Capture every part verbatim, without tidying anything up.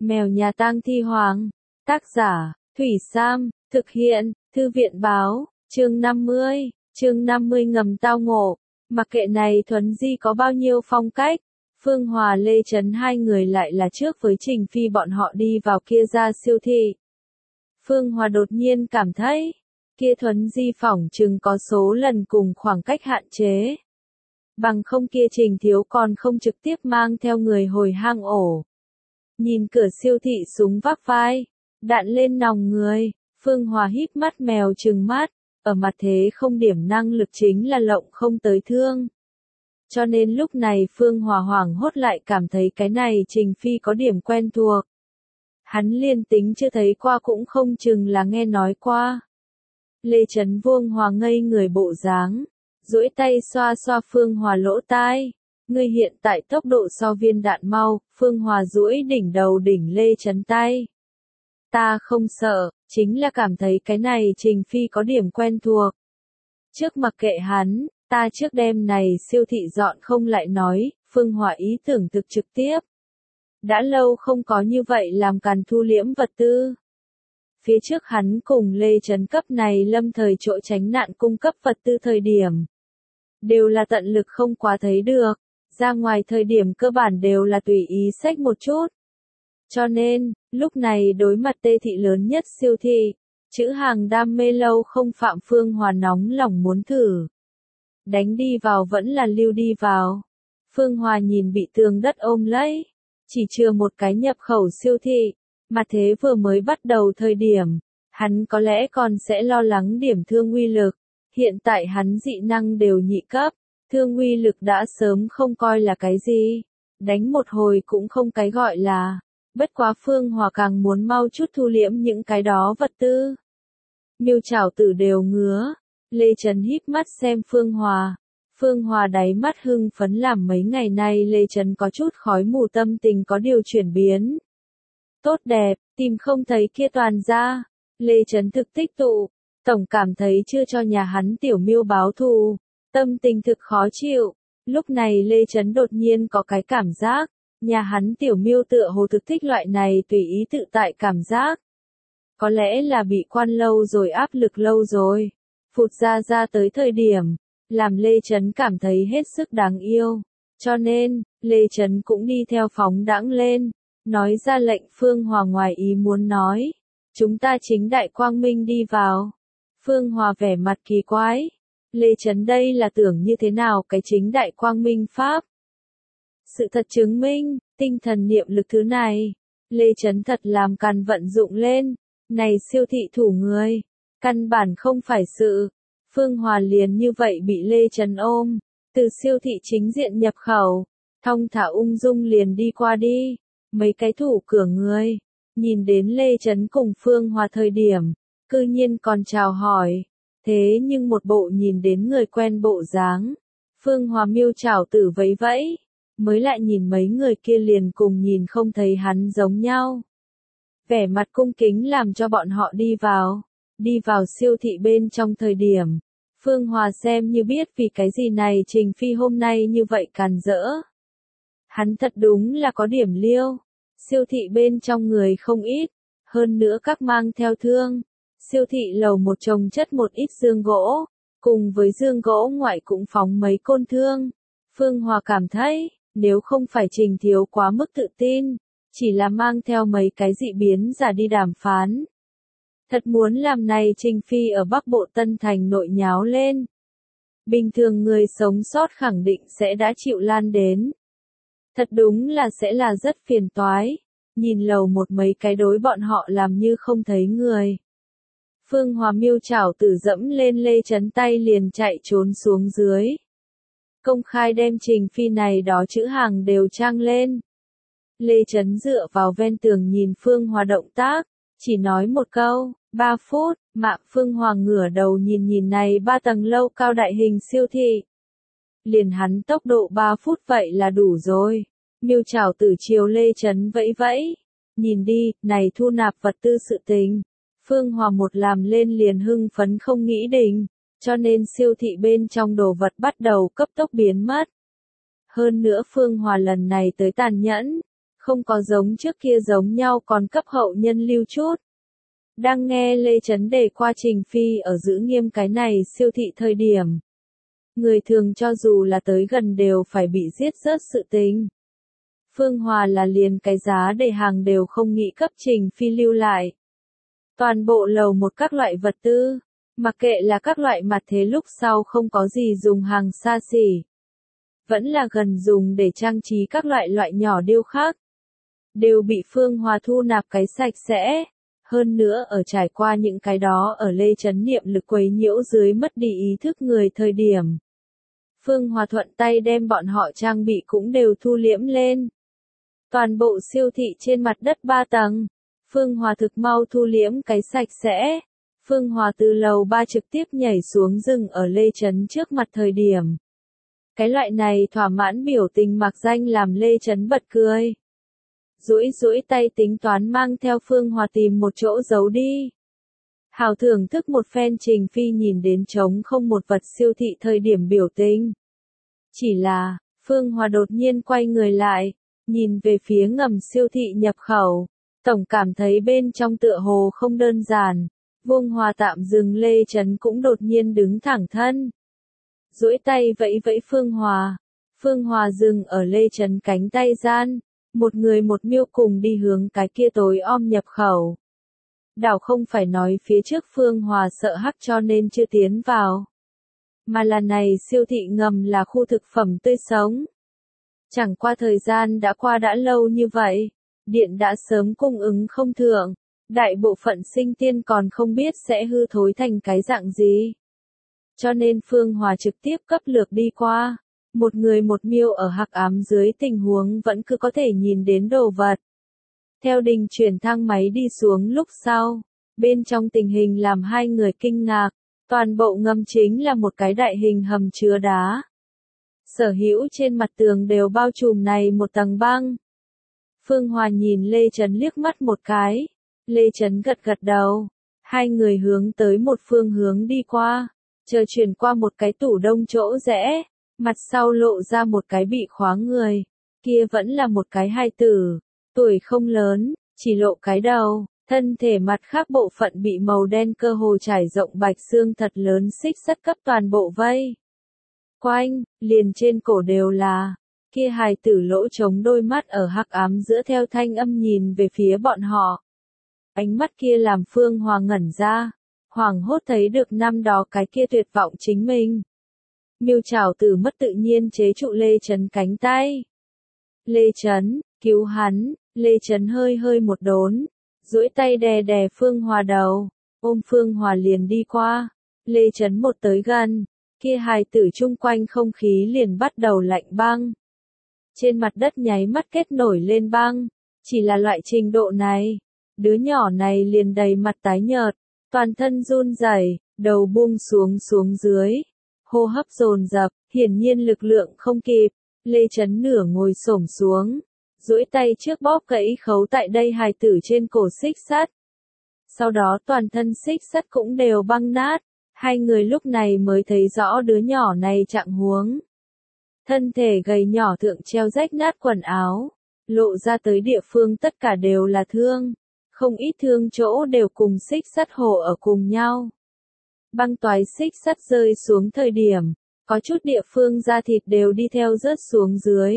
Mèo nhà tang thi hoàng. Tác giả, Thủy Sam, thực hiện, Thư viện báo, chương năm mươi, chương năm mươi ngầm tao ngộ. Mặc kệ này Thuấn Di có bao nhiêu phong cách, Phương Hòa Lê Trấn hai người lại là trước với Trình Phi bọn họ đi vào kia ra siêu thị. Phương Hòa đột nhiên cảm thấy, kia Thuấn Di phỏng chừng có số lần cùng khoảng cách hạn chế. Bằng không kia Trình Thiếu còn không trực tiếp mang theo người hồi hang ổ. Nhìn cửa siêu thị súng vác vai, đạn lên nòng người, Phương Hòa híp mắt mèo trừng mắt, ở mặt thế không điểm năng lực chính là lộng không tới thương. Cho nên lúc này Phương Hòa hoảng hốt lại cảm thấy cái này Trình Phi có điểm quen thuộc. Hắn liên tính chưa thấy qua cũng không chừng là nghe nói qua. Lê Trấn Vương Hòa ngây người bộ dáng, duỗi tay xoa xoa Phương Hòa lỗ tai. Ngươi hiện tại tốc độ so viên đạn mau, Phương Hòa duỗi đỉnh đầu đỉnh Lê Trấn tay. Ta không sợ, chính là cảm thấy cái này Trình Phi có điểm quen thuộc. Trước mặc kệ hắn, ta trước đêm này siêu thị dọn không lại nói, Phương Hòa ý tưởng thực trực tiếp. Đã lâu không có như vậy làm càn thu liễm vật tư. Phía trước hắn cùng Lê Trấn cấp này lâm thời chỗ tránh nạn cung cấp vật tư thời điểm. Đều là tận lực không quá thấy được, ra ngoài thời điểm cơ bản đều là tùy ý xách một chút. Cho nên, lúc này đối mặt tê thị lớn nhất siêu thị, chữ hàng đam mê lâu không phạm Phương Hòa nóng lòng muốn thử. Đánh đi vào vẫn là lưu đi vào. Phương Hòa nhìn bị tường đất ôm lấy, chỉ chưa một cái nhập khẩu siêu thị, mà thế vừa mới bắt đầu thời điểm, hắn có lẽ còn sẽ lo lắng điểm thương uy lực, hiện tại hắn dị năng đều nhị cấp, thương uy lực đã sớm không coi là cái gì, đánh một hồi cũng không cái gọi là, bất quá Phương Hòa càng muốn mau chút thu liễm những cái đó vật tư. Miêu Trảo Tử đều ngứa, Lê Trấn híp mắt xem Phương Hòa. Phương Hòa đáy mắt hưng phấn làm mấy ngày nay Lê Trấn có chút khói mù tâm tình có điều chuyển biến. Tốt đẹp, tìm không thấy kia toàn ra. Lê Trấn thực tích tụ, tổng cảm thấy chưa cho nhà hắn tiểu miêu báo thù, tâm tình thực khó chịu. Lúc này Lê Trấn đột nhiên có cái cảm giác, nhà hắn tiểu miêu tựa hồ thực thích loại này tùy ý tự tại cảm giác. Có lẽ là bị quan lâu rồi áp lực lâu rồi, phụt ra ra tới thời điểm, làm Lê Trấn cảm thấy hết sức đáng yêu. Cho nên, Lê Trấn cũng đi theo phóng đãng lên, nói ra lệnh Phương Hòa ngoài ý muốn nói. Chúng ta chính đại quang minh đi vào. Phương Hòa vẻ mặt kỳ quái. Lê Trấn đây là tưởng như thế nào cái chính đại quang minh pháp? Sự thật chứng minh, tinh thần niệm lực thứ này, Lê Trấn thật làm càn vận dụng lên. Này siêu thị thủ người, căn bản không phải sự. Phương Hòa liền như vậy bị Lê Trấn ôm, từ siêu thị chính diện nhập khẩu, thong thả ung dung liền đi qua đi. Mấy cái thủ cửa người, nhìn đến Lê Trấn cùng Phương Hòa thời điểm, cư nhiên còn chào hỏi. Thế nhưng một bộ nhìn đến người quen bộ dáng, Phương Hòa Miêu Trảo Tử vẫy vẫy, mới lại nhìn mấy người kia liền cùng nhìn không thấy hắn giống nhau. Vẻ mặt cung kính làm cho bọn họ đi vào, đi vào siêu thị bên trong thời điểm. Phương Hòa xem như biết vì cái gì này Trình Phi hôm nay như vậy càn rỡ. Hắn thật đúng là có điểm liêu, siêu thị bên trong người không ít, hơn nữa các mang theo thương. Siêu thị lầu một chồng chất một ít dương gỗ, cùng với dương gỗ ngoại cũng phóng mấy côn thương. Phương Hòa cảm thấy, nếu không phải Trình Thiếu quá mức tự tin, chỉ là mang theo mấy cái dị biến giả đi đàm phán. Thật muốn làm này Trình Phi ở Bắc Bộ Tân Thành nội nháo lên. Bình thường người sống sót khẳng định sẽ đã chịu lan đến. Thật đúng là sẽ là rất phiền toái. Nhìn lầu một mấy cái đối bọn họ làm như không thấy người. Phương Hòa Miêu Trảo Tử dẫm lên Lê Trấn tay liền chạy trốn xuống dưới. Công khai đem Trình Phi này đó chữ hàng đều trang lên. Lê Trấn dựa vào ven tường nhìn Phương Hòa động tác, chỉ nói một câu, ba phút, mạng Phương Hòa ngửa đầu nhìn nhìn này ba tầng lâu cao đại hình siêu thị. Liền hắn tốc độ ba phút vậy là đủ rồi. Miêu Trảo Tử chiều Lê Trấn vẫy vẫy, nhìn đi, này thu nạp vật tư sự tình. Phương Hòa một làm lên liền hưng phấn không nghĩ đỉnh, cho nên siêu thị bên trong đồ vật bắt đầu cấp tốc biến mất. Hơn nữa Phương Hòa lần này tới tàn nhẫn, Không có giống trước kia giống nhau còn cấp hậu nhân lưu chút. Đang nghe Lê Chấn đề qua Trình Phi ở giữ nghiêm cái này siêu thị thời điểm. Người thường cho dù là tới gần đều phải bị giết rớt sự tình. Phương Hòa là liền cái giá để hàng đều không nghĩ cấp Trình Phi lưu lại. Toàn bộ lầu một các loại vật tư, mặc kệ là các loại mặt thế lúc sau không có gì dùng hàng xa xỉ. Vẫn là gần dùng để trang trí các loại loại nhỏ điêu khắc. Đều bị Phương Hòa thu nạp cái sạch sẽ. Hơn nữa ở trải qua những cái đó ở Lê Chấn niệm lực quấy nhiễu dưới mất đi ý thức người thời điểm. Phương Hòa thuận tay đem bọn họ trang bị cũng đều thu liễm lên. Toàn bộ siêu thị trên mặt đất ba tầng. Phương Hòa thực mau thu liễm cái sạch sẽ. Phương Hòa từ lầu ba trực tiếp nhảy xuống rừng ở Lê Chấn trước mặt thời điểm. Cái loại này thỏa mãn biểu tình mặc danh làm Lê Chấn bật cười. Duỗi duỗi tay tính toán mang theo Phương Hòa tìm một chỗ giấu đi. Hào thưởng thức một phen Trình Phi nhìn đến trống không một vật siêu thị thời điểm biểu tình. Chỉ là, Phương Hòa đột nhiên quay người lại, nhìn về phía ngầm siêu thị nhập khẩu. Tổng cảm thấy bên trong tựa hồ không đơn giản. Vương Hòa tạm dừng Lê Chấn cũng đột nhiên đứng thẳng thân. Duỗi tay vẫy vẫy Phương Hòa. Phương Hòa dừng ở Lê Chấn cánh tay gian. Một người một miêu cùng đi hướng cái kia tối om nhập khẩu. Đảo không phải nói phía trước Phương Hòa sợ hắc cho nên chưa tiến vào. Mà là này siêu thị ngầm là khu thực phẩm tươi sống. Chẳng qua thời gian đã qua đã lâu như vậy. Điện đã sớm cung ứng không thượng. Đại bộ phận sinh tiên còn không biết sẽ hư thối thành cái dạng gì. Cho nên Phương Hòa trực tiếp cấp lược đi qua. Một người một miêu ở hắc ám dưới tình huống vẫn cứ có thể nhìn đến đồ vật. Theo đình chuyển thang máy đi xuống lúc sau, bên trong tình hình làm hai người kinh ngạc, toàn bộ ngầm chính là một cái đại hình hầm chứa đá. Sở hữu trên mặt tường đều bao trùm này một tầng băng. Phương Hòa nhìn Lê Chấn liếc mắt một cái, Lê Chấn gật gật đầu, hai người hướng tới một phương hướng đi qua, chờ chuyển qua một cái tủ đông chỗ rẽ. Mặt sau lộ ra một cái bị khóa người, kia vẫn là một cái hài tử, tuổi không lớn, chỉ lộ cái đầu, thân thể mặt khác bộ phận bị màu đen cơ hồ trải rộng bạch xương thật lớn xích sắt cấp toàn bộ vây. Quanh, liền trên cổ đều là, kia hài tử lỗ trống đôi mắt ở hắc ám giữa theo thanh âm nhìn về phía bọn họ. Ánh mắt kia làm Phương Hòa ngẩn ra, hoảng hốt thấy được năm đó cái kia tuyệt vọng chính mình. Miêu Trảo Tử mất tự nhiên chế trụ Lê Chấn cánh tay. Lê Chấn, cứu hắn, Lê Chấn hơi hơi một đốn, duỗi tay đè đè Phương Hòa đầu, ôm Phương Hòa liền đi qua. Lê Chấn một tới gần, kia hài tử chung quanh không khí liền bắt đầu lạnh băng. Trên mặt đất nháy mắt kết nổi lên băng, chỉ là loại trình độ này, đứa nhỏ này liền đầy mặt tái nhợt, toàn thân run rẩy, đầu buông xuống xuống dưới. Hô hấp dồn dập, hiển nhiên lực lượng không kịp, Lê Chấn nửa ngồi xổm xuống, duỗi tay trước bóp gãy khấu tại đây hài tử trên cổ xích sắt. Sau đó toàn thân xích sắt cũng đều băng nát, hai người lúc này mới thấy rõ đứa nhỏ này trạng huống. Thân thể gầy nhỏ thượng treo rách nát quần áo, lộ ra tới địa phương tất cả đều là thương, không ít thương chỗ đều cùng xích sắt hồ ở cùng nhau. Băng toái xích sắt rơi xuống thời điểm, có chút địa phương da thịt đều đi theo rớt xuống dưới.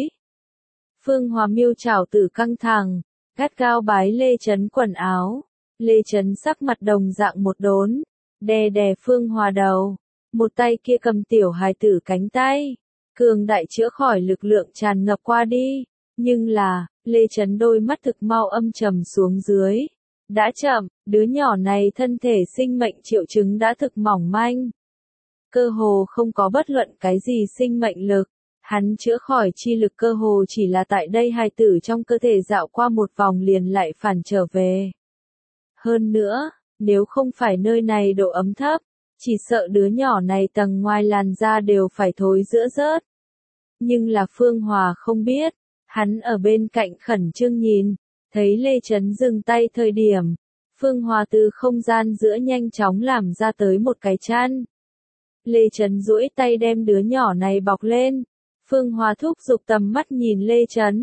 Phương Hòa Miêu Trảo Tử căng thẳng, gắt gao bái Lê Chấn quần áo. Lê Chấn sắc mặt đồng dạng một đốn, đè đè Phương Hòa đầu, một tay kia cầm tiểu hài tử cánh tay, cường đại chữa khỏi lực lượng tràn ngập qua đi. Nhưng là, Lê Chấn đôi mắt thực mau âm trầm xuống dưới. Đã chậm, đứa nhỏ này thân thể sinh mệnh triệu chứng đã thực mỏng manh. Cơ hồ không có bất luận cái gì sinh mệnh lực, hắn chữa khỏi chi lực cơ hồ chỉ là tại đây hài tử trong cơ thể dạo qua một vòng liền lại phản trở về. Hơn nữa, nếu không phải nơi này độ ấm thấp, chỉ sợ đứa nhỏ này tầng ngoài làn da đều phải thối rữa rớt. Nhưng là Phương Hòa không biết, hắn ở bên cạnh khẩn trương nhìn. Thấy Lê Chấn dừng tay thời điểm, Phương Hòa từ không gian giữa nhanh chóng làm ra tới một cái chăn. Lê Chấn duỗi tay đem đứa nhỏ này bọc lên. Phương Hòa thúc giục tầm mắt nhìn Lê Chấn.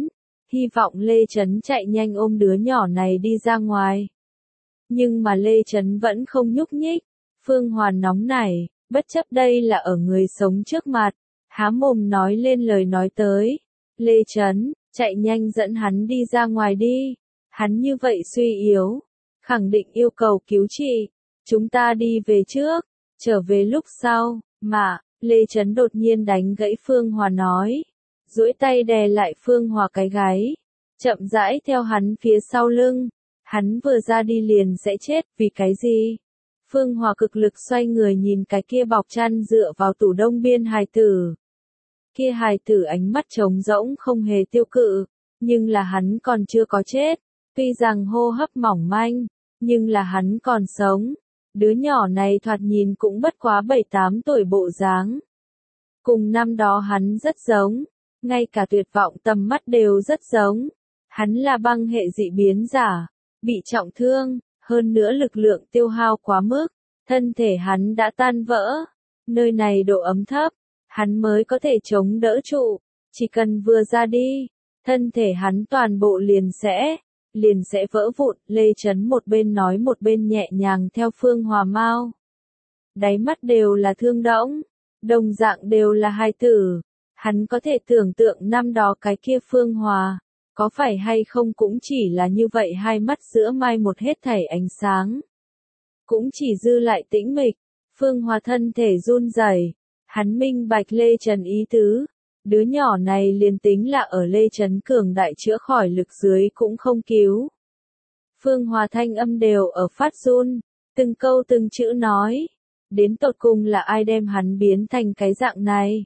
hy vọng Lê Trấn chạy nhanh ôm đứa nhỏ này đi ra ngoài. Nhưng mà Lê Trấn vẫn không nhúc nhích. Phương Hòa nóng nảy, bất chấp đây là ở người sống trước mặt, há mồm nói lên lời nói tới. Lê Trấn, chạy nhanh dẫn hắn đi ra ngoài đi. Hắn như vậy suy yếu, khẳng định yêu cầu cứu trị. Chúng ta đi về trước, trở về lúc sau, mà, Lê Trấn đột nhiên đánh gãy Phương Hòa nói. Duỗi tay đè lại Phương Hòa cái gáy, chậm rãi theo hắn phía sau lưng. Hắn vừa ra đi liền sẽ chết, vì cái gì? Phương Hòa cực lực xoay người nhìn cái kia bọc chăn dựa vào tủ đông biên hài tử. Kia hài tử ánh mắt trống rỗng không hề tiêu cự, nhưng là hắn còn chưa có chết. Tuy rằng hô hấp mỏng manh, nhưng là hắn còn sống. Đứa nhỏ này thoạt nhìn cũng bất quá bảy tám tuổi bộ dáng. Cùng năm đó hắn rất giống, ngay cả tuyệt vọng tầm mắt đều rất giống. Hắn là băng hệ dị biến giả, bị trọng thương, hơn nữa lực lượng tiêu hao quá mức, thân thể hắn đã tan vỡ. Nơi này độ ấm thấp, hắn mới có thể chống đỡ trụ, chỉ cần vừa ra đi, thân thể hắn toàn bộ liền sẽ, liền sẽ vỡ vụn. Lê Trấn một bên nói một bên nhẹ nhàng theo Phương Hòa mau. Đáy mắt đều là thương đẫng, đồng dạng đều là hài tử. Hắn có thể tưởng tượng năm đó cái kia Phương Hòa, có phải hay không cũng chỉ là như vậy, hai mắt giữa mai một hết thảy ánh sáng. Cũng chỉ dư lại tĩnh mịch. Phương Hòa thân thể run rẩy, hắn minh bạch Lê Trấn ý tứ. Đứa nhỏ này liền tính là ở Lê Trấn cường đại chữa khỏi lực dưới cũng không cứu. Phương Hòa thanh âm đều ở phát run, từng câu từng chữ nói. Đến tột cùng là ai đem hắn biến thành cái dạng này?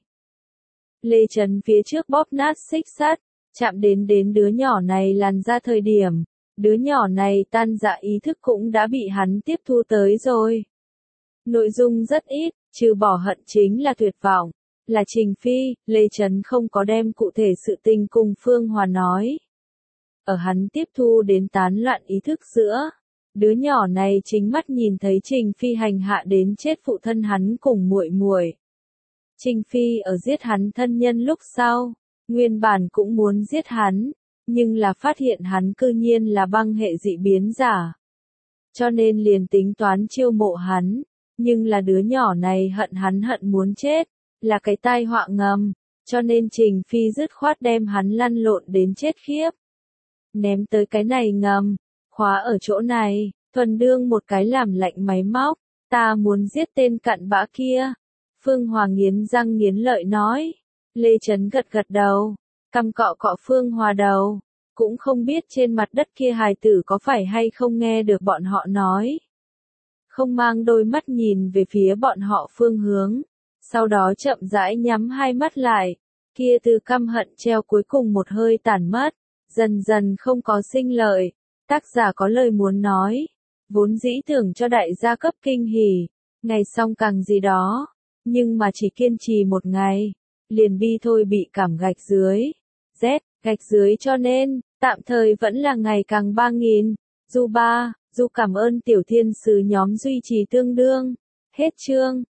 Lê Trấn phía trước bóp nát xích sắt, chạm đến đến đứa nhỏ này làn ra thời điểm, đứa nhỏ này tan dạ ý thức cũng đã bị hắn tiếp thu tới rồi. Nội dung rất ít, trừ bỏ hận chính là tuyệt vọng, là Trình Phi. Lê Trấn không có đem cụ thể sự tình cùng Phương Hòa nói. Ở hắn tiếp thu đến tán loạn ý thức giữa, đứa nhỏ này chính mắt nhìn thấy Trình Phi hành hạ đến chết phụ thân hắn cùng muội muội. Trình Phi ở giết hắn thân nhân lúc sau, nguyên bản cũng muốn giết hắn, nhưng là phát hiện hắn cư nhiên là băng hệ dị biến giả. Cho nên liền tính toán chiêu mộ hắn, nhưng là đứa nhỏ này hận hắn hận muốn chết, là cái tai họa ngầm, cho nên Trình Phi dứt khoát đem hắn lăn lộn đến chết khiếp. Ném tới cái này ngầm, khóa ở chỗ này, thuần đương một cái làm lạnh máy móc, ta muốn giết tên cặn bã kia. Phương Hòa nghiến răng nghiến lợi nói. Lê Trấn gật gật đầu, cằm cọ cọ Phương Hòa đầu, cũng không biết trên mặt đất kia hài tử có phải hay không nghe được bọn họ nói. Không mang đôi mắt nhìn về phía bọn họ phương hướng, sau đó chậm rãi nhắm hai mắt lại, kia từ căm hận treo cuối cùng một hơi tản mất, dần dần không có sinh lợi. Tác giả có lời muốn nói, vốn dĩ tưởng cho đại gia cấp kinh hỉ, ngày xong càng gì đó, nhưng mà chỉ kiên trì một ngày, liền bi thôi bị cảm gạch dưới, Z, gạch dưới cho nên, tạm thời vẫn là ngày càng ba nghìn, du ba, du cảm ơn tiểu thiên sứ nhóm duy trì tương đương, hết chương.